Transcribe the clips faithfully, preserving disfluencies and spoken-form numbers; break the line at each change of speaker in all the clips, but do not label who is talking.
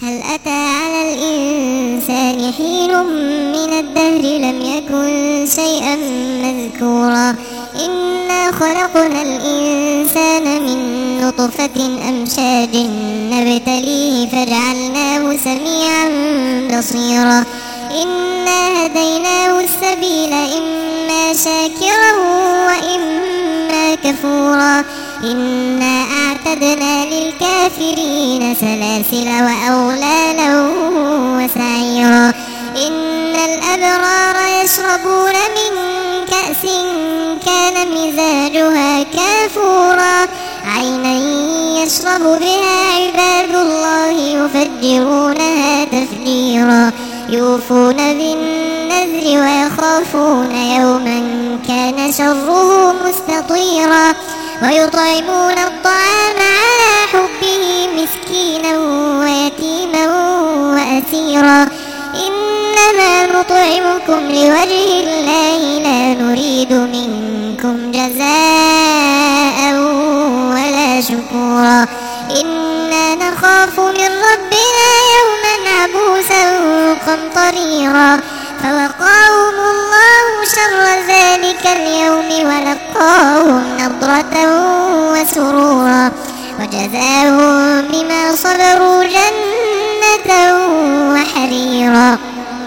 هل أتى على الإنسان حين من الدهر لم يكن شيئا مذكورا إنا خلقنا الإنسان من نطفة أمشاج نبتليه فجعلناه سميعا بصيرا إنا هديناه السبيل إما شاكرا وإما كفورا إنا أعتدنا للكافرين سلاسل وأغلالا وسعيرا إن الأبرار يشربون من كأس كان مزاجها كافورا عينا يشرب بها عباد الله يفجرونها تفجيرا يوفون بالنذر ويخافون يوما كان شره مستطيرا ويطعمون الطعام على حبه مسكينا ويتيما وأسيرا إنما نطعمكم لوجه الله لا نريد منكم جزاء ولا شكورا إنا نخاف من ربنا يوما عبوسا قمطريرا فوقاهم الله شر ذلك اليوم ولقاهم نضرة وسرورا وجزاهم بما صبروا جنة وحريرا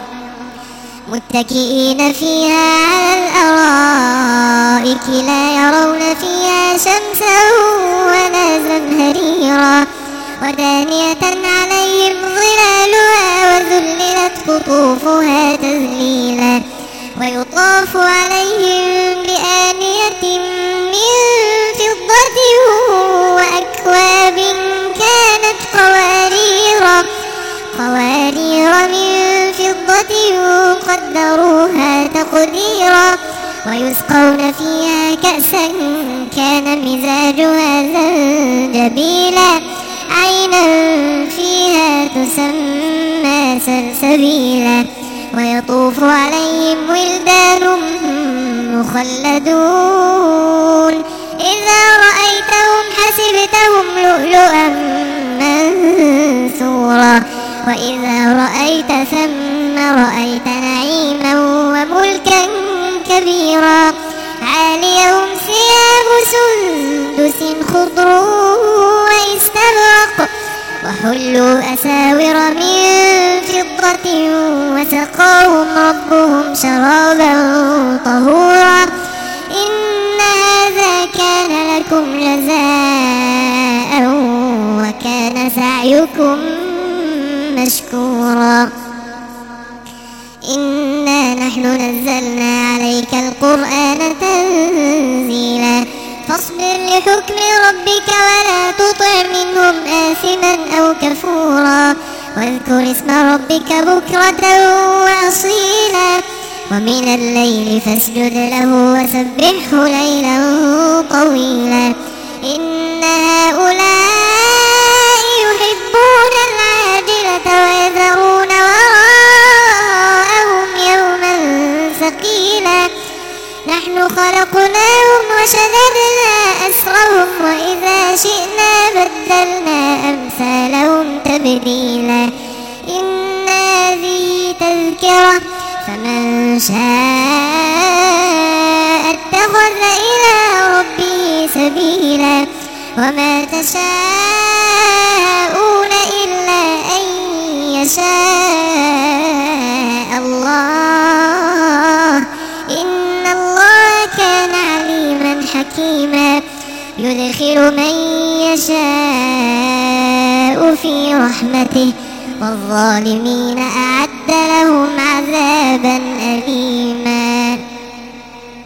متكئين فيها على الأرائك لا يرون فيها شمسا ولا زمهريرا ودانية عليهم ظلالها وذللت قطوفها تذليلا ويطاف عليهم بآنية من فضة وأكواب كانت قواريرا قوارير من فضة قدروها تقديرا ويسقون فيها كأسا كان مزاجها زنجبيلا عينا فيها تسمى سلسبيلا ويطوف عليهم ولدان مخلدون إذا رأيتهم حسبتهم لؤلؤا منثورا وإذا رأيت ثم رأيت نعيما وملكا كبيرا عاليهم ثياب سندس خضر واستبرق وحلوا أساور من فضة وسقاهم ربهم شرابا طهورا إن هذا كان لكم جزاء وكان سعيكم مشكورا إنا نحن نزلنا عليك القرآن تنزيلا فاصبر لحكم ربك ولا تطع منهم آثما أو كفورا واذكر اسم ربك بكرة وأصيلا ومن الليل فاسجد له وسبحه ليلا طويلا إن هؤلاء يحبون العاجلة ويذرون وراءهم يوما ثقيلا نحن خلقناهم وشددنا أسرهم وإذا شئنا بدلنا أمثالهم تبديلا إن هذه تذكرة فمن شاء اتخذ إلى ربه سبيلا وما تشاءون إلا أن يشاء الله إن الله كان عليما حكيما يدخل من يشاء في رحمته والظالمين أعد لهم عذابا أليما.